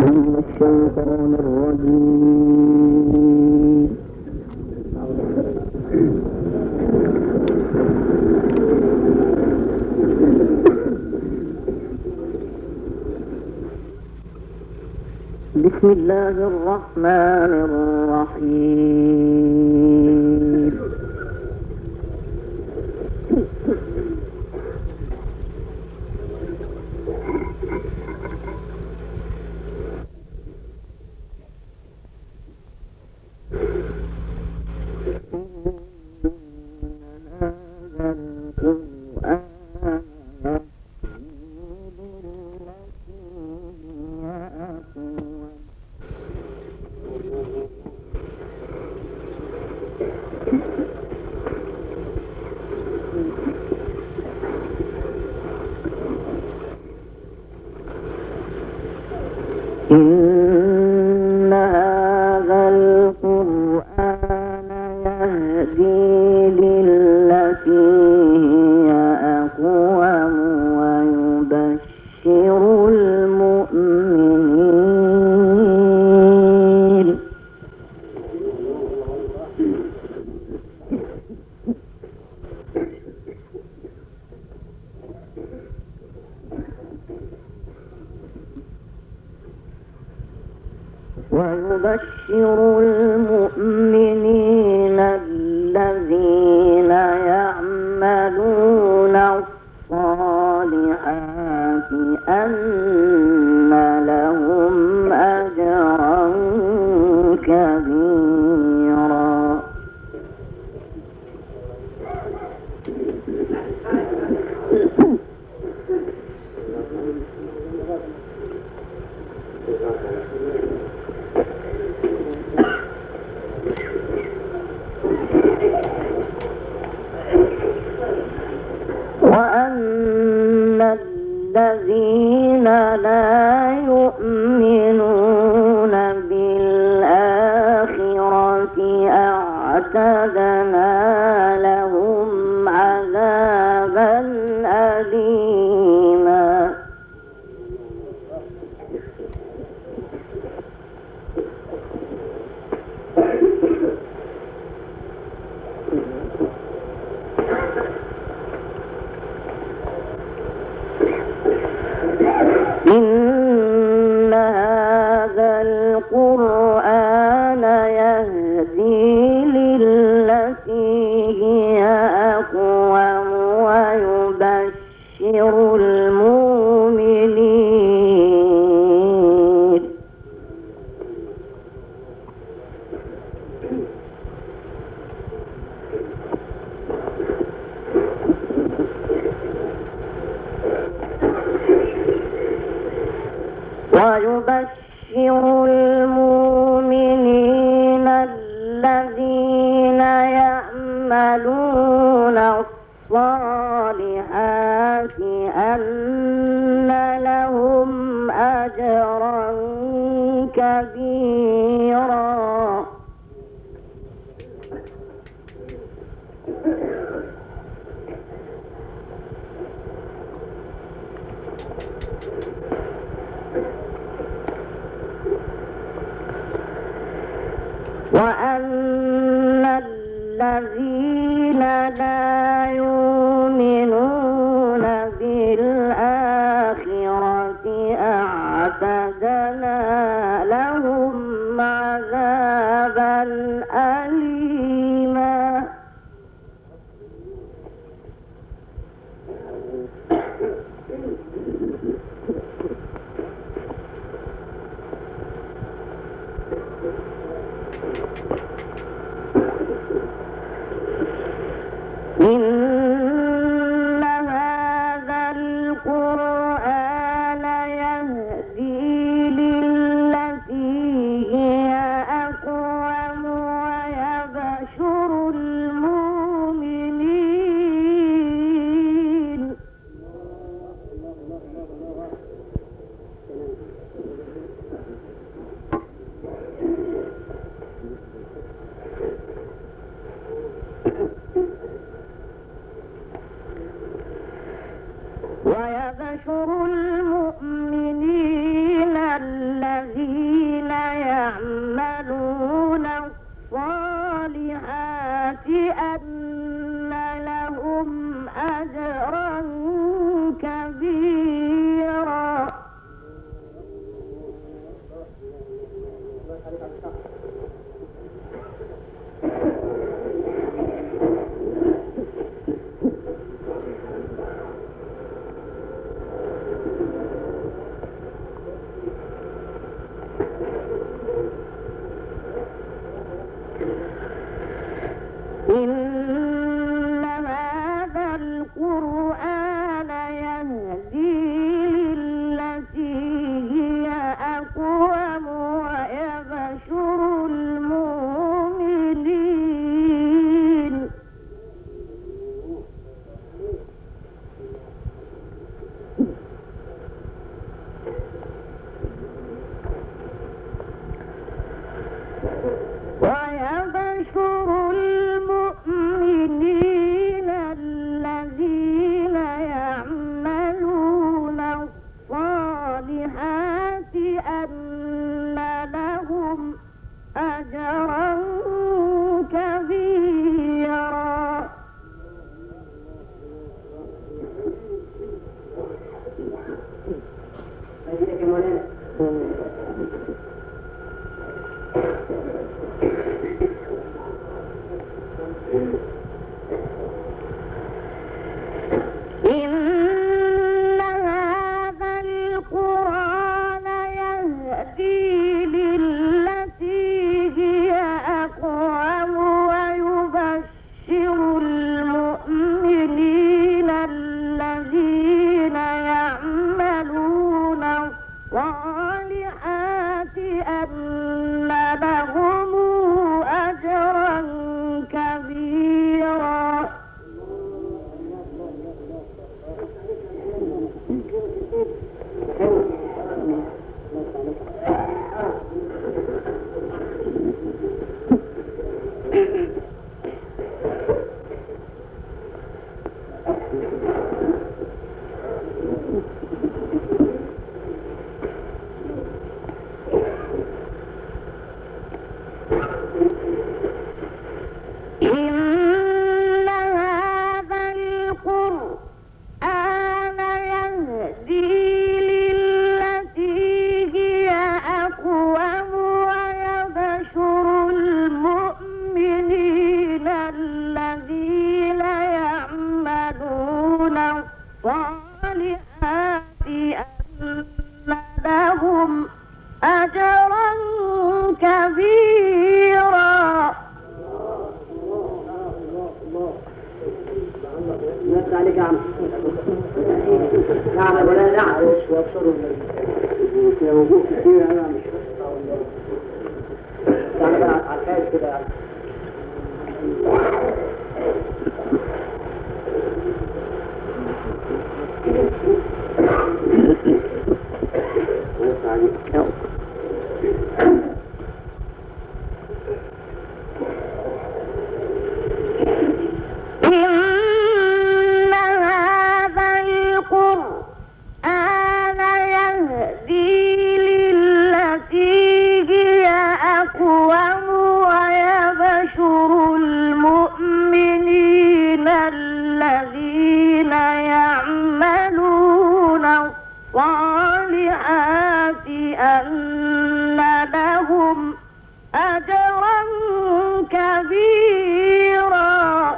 من الشيطان الرجيم. بسم الله الرحمن الرحيم. إن هذا القرآن يهدي للتي هي أقوم ويبشر المؤمنين الذين يعملون الصالحات أن لهم أجرا كبيرا. وأن الذين لا يؤمنون بالآخرة أعتدنا لهم عذابا أليما. إن هذا القرآن يهدي للتي هي أقوم ويبشر المؤمنين الذين يعملون الصالحات أن لهم أجرا كبيرا. وأن الذين لا يؤمنون بالآخرة أعتدنا لهم عذابا أليما. إن هذا القرآن يهدي للتي أن لهم أجرا كبيرا. إن هذا القرآن يهدي للتي هي أقوم ويبشر المؤمنين الذين يعملون الصالحات أن لهم أجرا كبيرا. إن هذا القرآن يهدي للتي هي أقوم ويبشر المؤمنين الذين يعملون الصالحات أن لهم أجرا كبيرا. عليك عم نعم ولا نعرف وابصروا وجوه كثير انا مش يعني على الحاج كده الصالحات أن لهم أجرا كبيرا.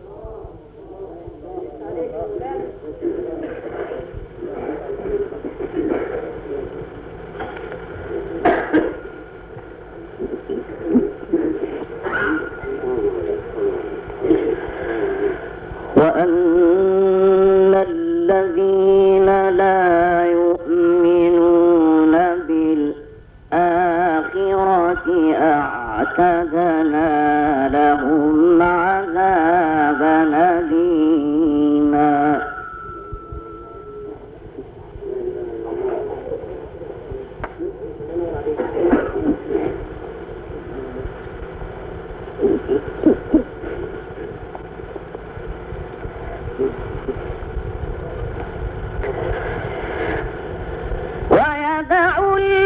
وأن الذين لا يؤمنون بالآخرة أعتدنا لهم عذابا أليما. ويدع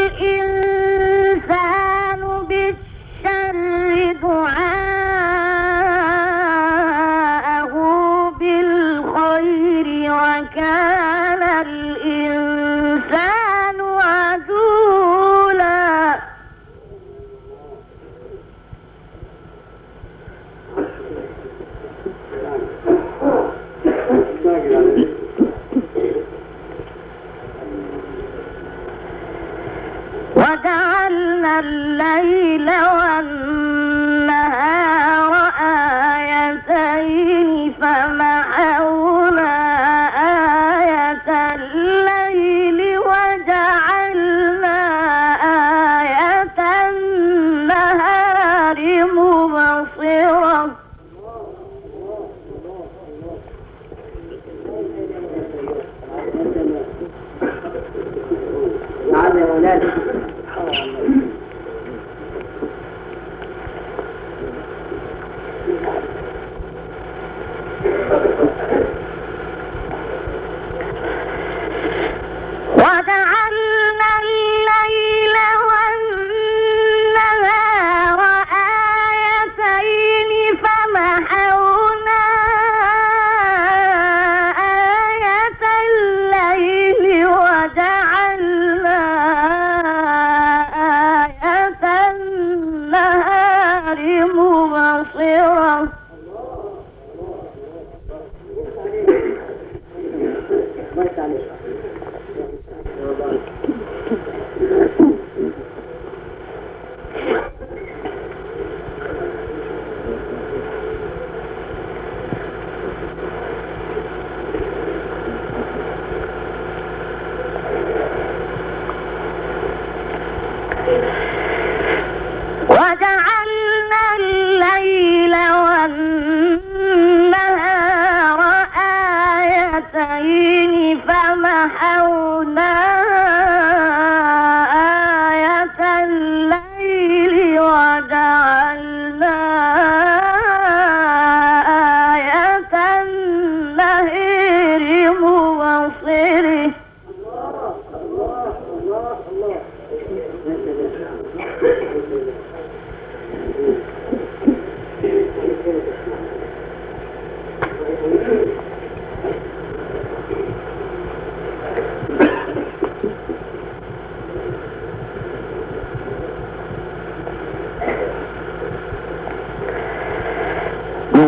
الإنسان بالشر دعاءه بالخير وكان الإنسان عجولا. وجعلنا الليل والنهار آيتين فمحونا آية الليل وجعلنا آية النهار مبصرة. نعم يا أولاد وجعلنا الليل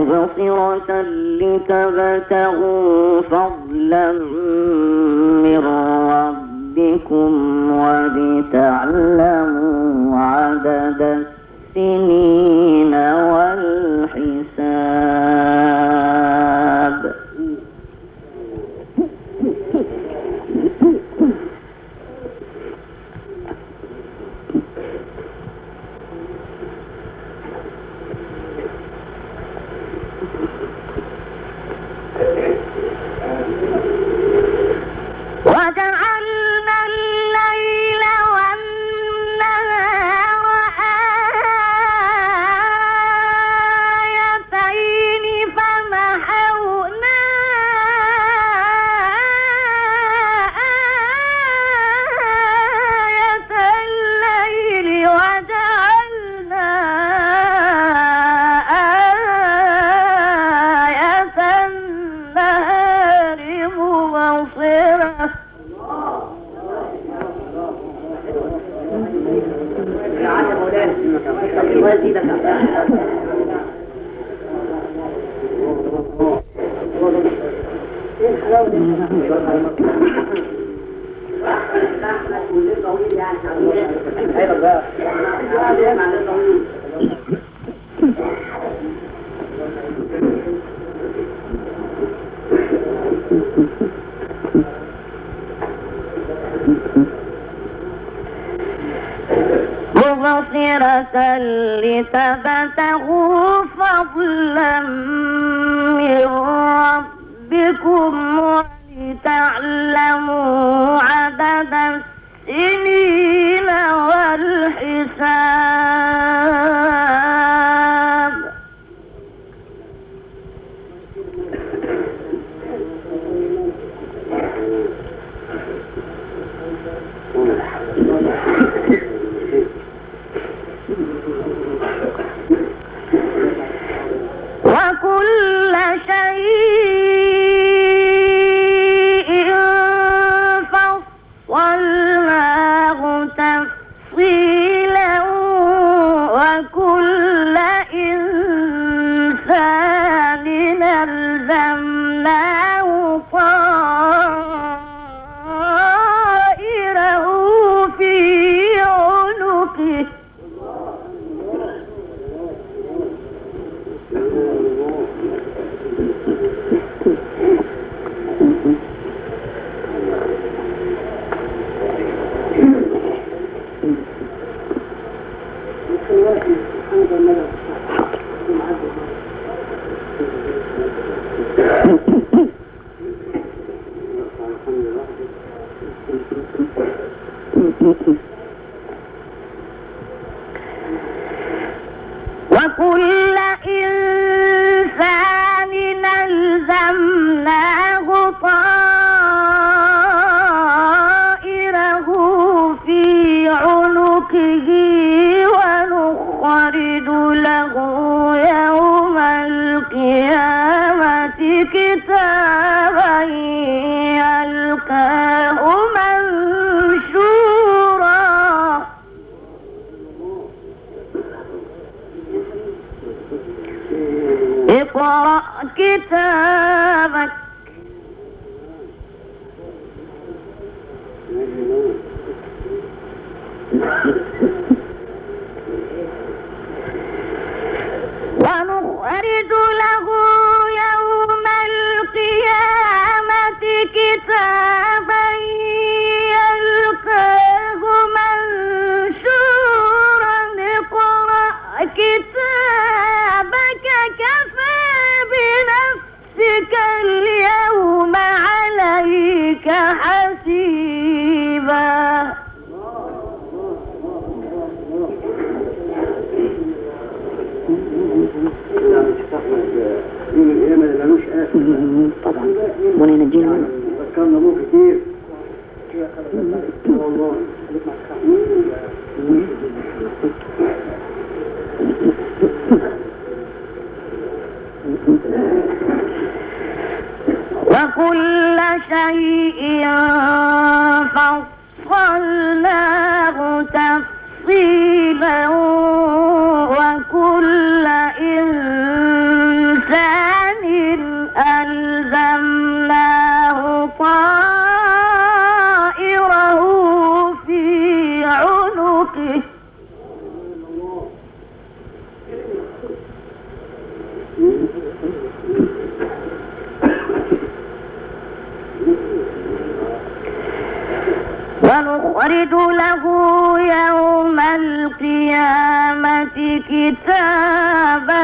مبصرة لتبتغوا فضلا من ربكم ولتعلموا عدد السنين والحساب. وجعلنا الليل والنهار آيتين فمحونا آية الليل وجعلنا آية النهار مبصرة. مبصرة لتبتغوا فضلا من ربكم ولتعلموا عدد السنين والحساب. وكل شيء فصلناه تفصيلا وكل إنسان ألزمناه طائره في عنقه. وكل إنسان ألزمناه طائره في عنقه ونخرج له يوم القيامة كتابا يلقاه منشورا. اقرأ كتابك ونخرج له يوم القيامة كتابا يلقاه منشورا. اقرأ كتابك كفى بنفسك اليوم عليك حسيبا. طبعا وننجينا منه. ذكرنا ابوه كتير. وكل شيء فصلناه تفصيلا وكل إنسان عنقه ونخرج له يوم القيامة كتابا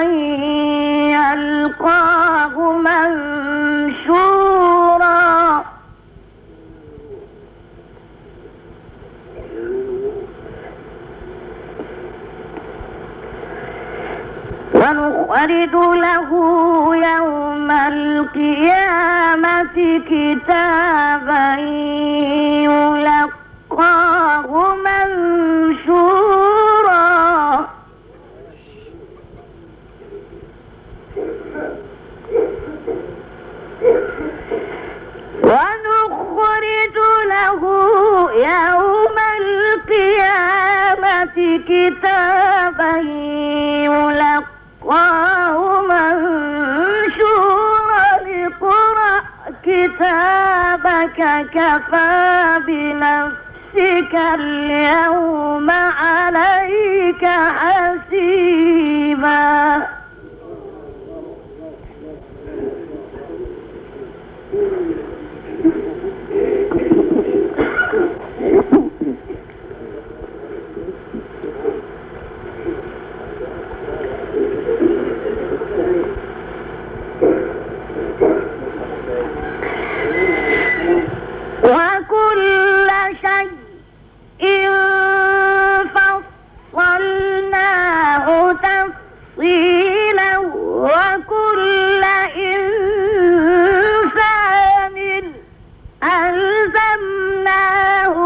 يلقاه منشورا ونخرج له يوم القيامة كتابا يلقاه منشورا ونخرج له يوم القيامة كتابا يلقاه منشورا اقرأ كتابك كفى بنفسك اليوم عليك حسيبا وكل شيء فصلناه تفصيلا وكل إنسان ألزمناه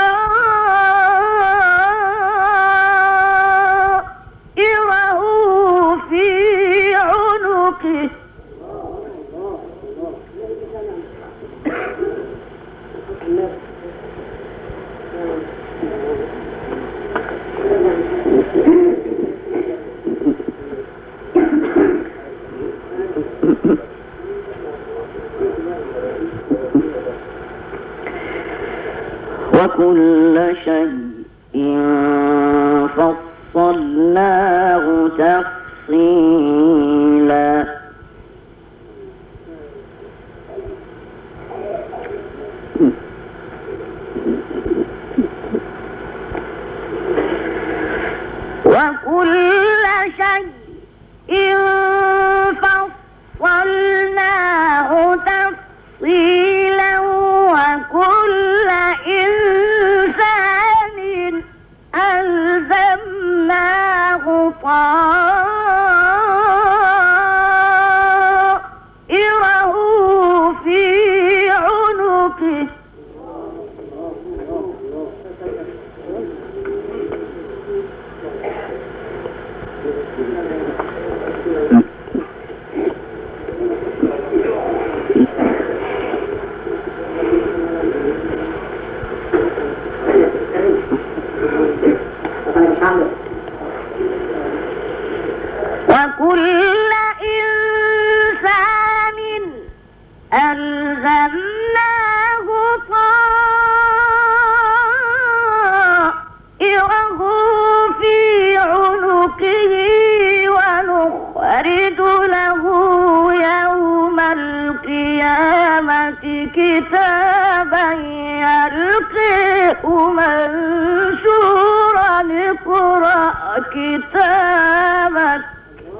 طائره في عنقه وكل شيء فصلناه تفصيلا وكل شيء فصلناه تفصيلا وكل إنسان ألزمناه طائره في عنقه وكل إنسان ألزمناه طائره في عنقه ونخرج له يوم القيامة كتابا يلقاه منشورا اقرأ كتابك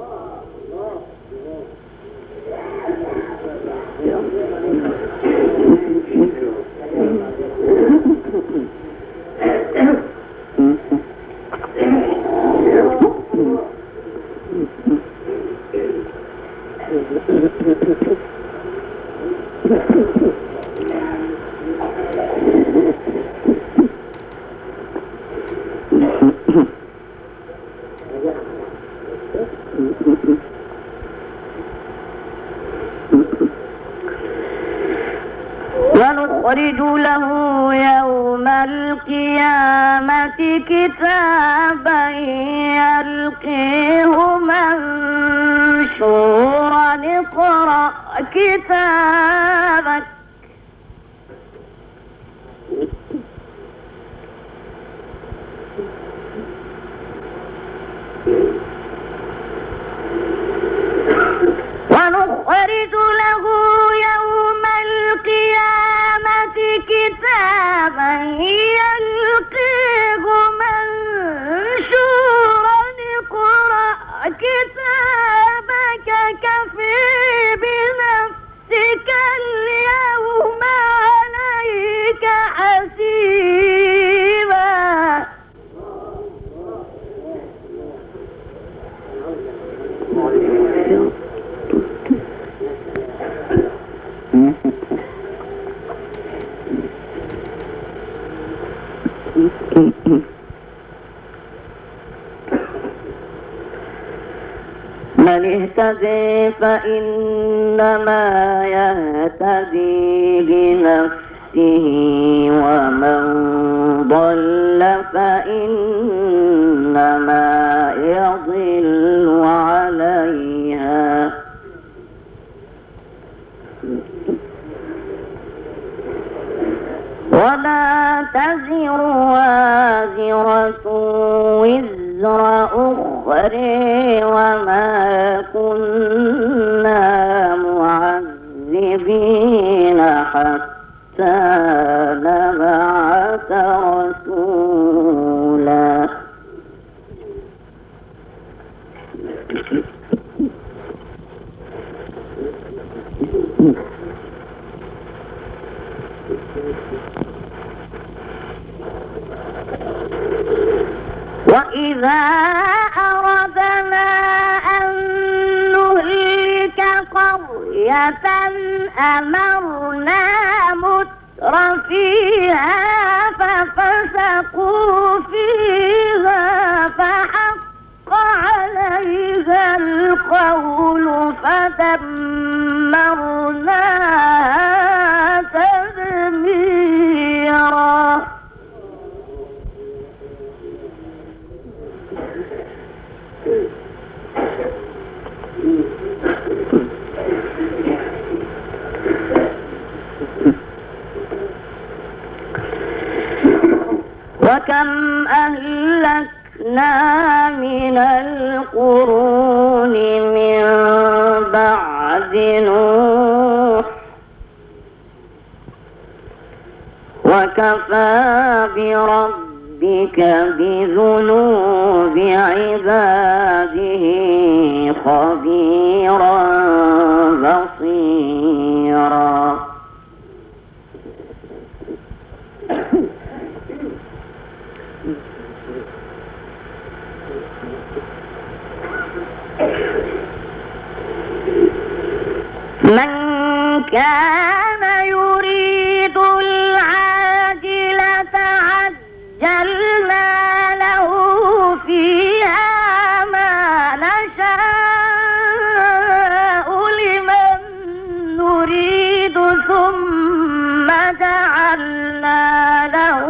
ونخرج له يوم القيامة كتابا يلقيه منشورا اقرأ كتابك اهتدي فإنما يهتدي لنفسه ومن ضل فإنما يضل عليها ولا تزر وازرة وزر أخرى وما كنا معذبين حتى نبعث رسولا وإذا أردنا أن نهلك قرية أمرنا متر فيها ففسقوا فيها فحق عليها القول فدمرناها تدميرا وكم أهلكنا من القرون من بعد نوح وكفى بربك بذنوب عباده خبيرا بصيرا من كان يريد العاجلة عجلنا له فيها ما نشاء لمن نريد ثم جعلنا له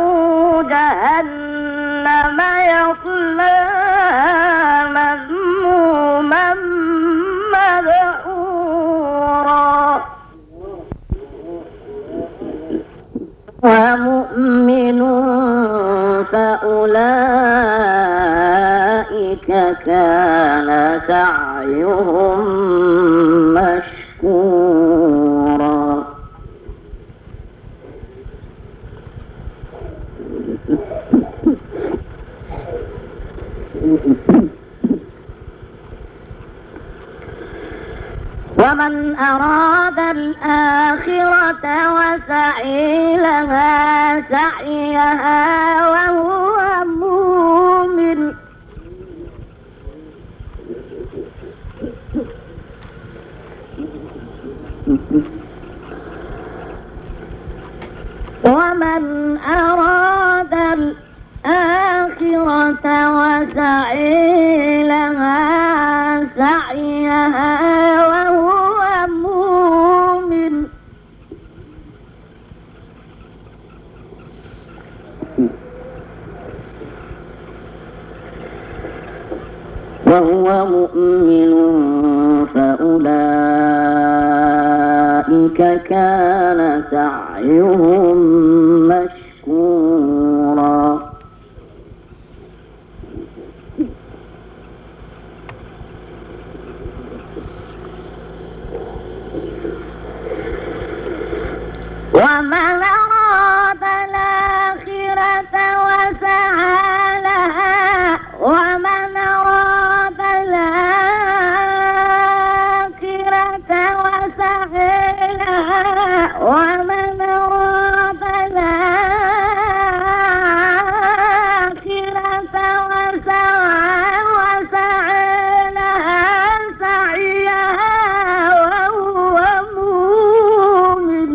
جهنم يصلاها مذموما مدحورا ومؤمن فأولئك كان سعيهم مشكورا ومن أراد الآخرة وسعي لها سعيها وهو مؤمن ومن أراد الآخرة وسعي لها سعيها وهو مؤمن فأولئك كان سعيهم مشكورا ومن أراد الآخرة وسعى لها ومن أراد الآخرة وسعى لها ومن أراد الآخرة وسعى لها سعيها وهو مؤمن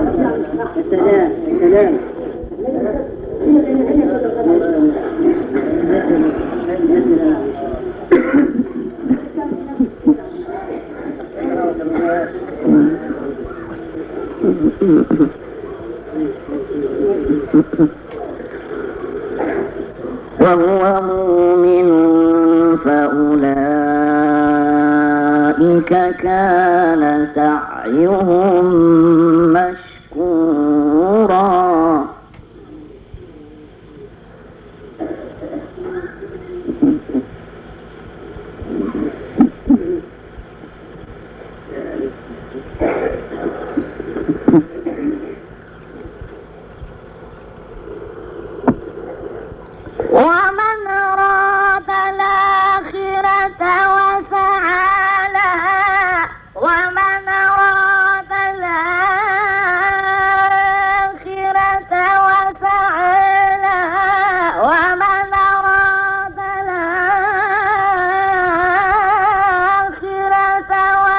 السلام وهو مؤمن فأولئك كان سعيهم مشكورا. ومن أراد الآخرة وسعى لها ومن أراد الآخرة وسعى لها ومن أراد الآخرة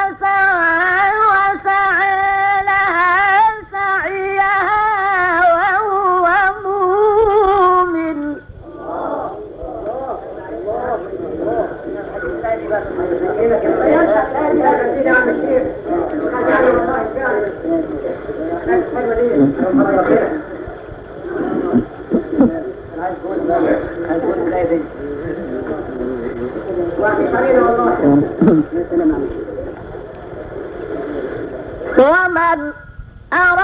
وسعى لها سعيها وهو مؤمن ومن أراد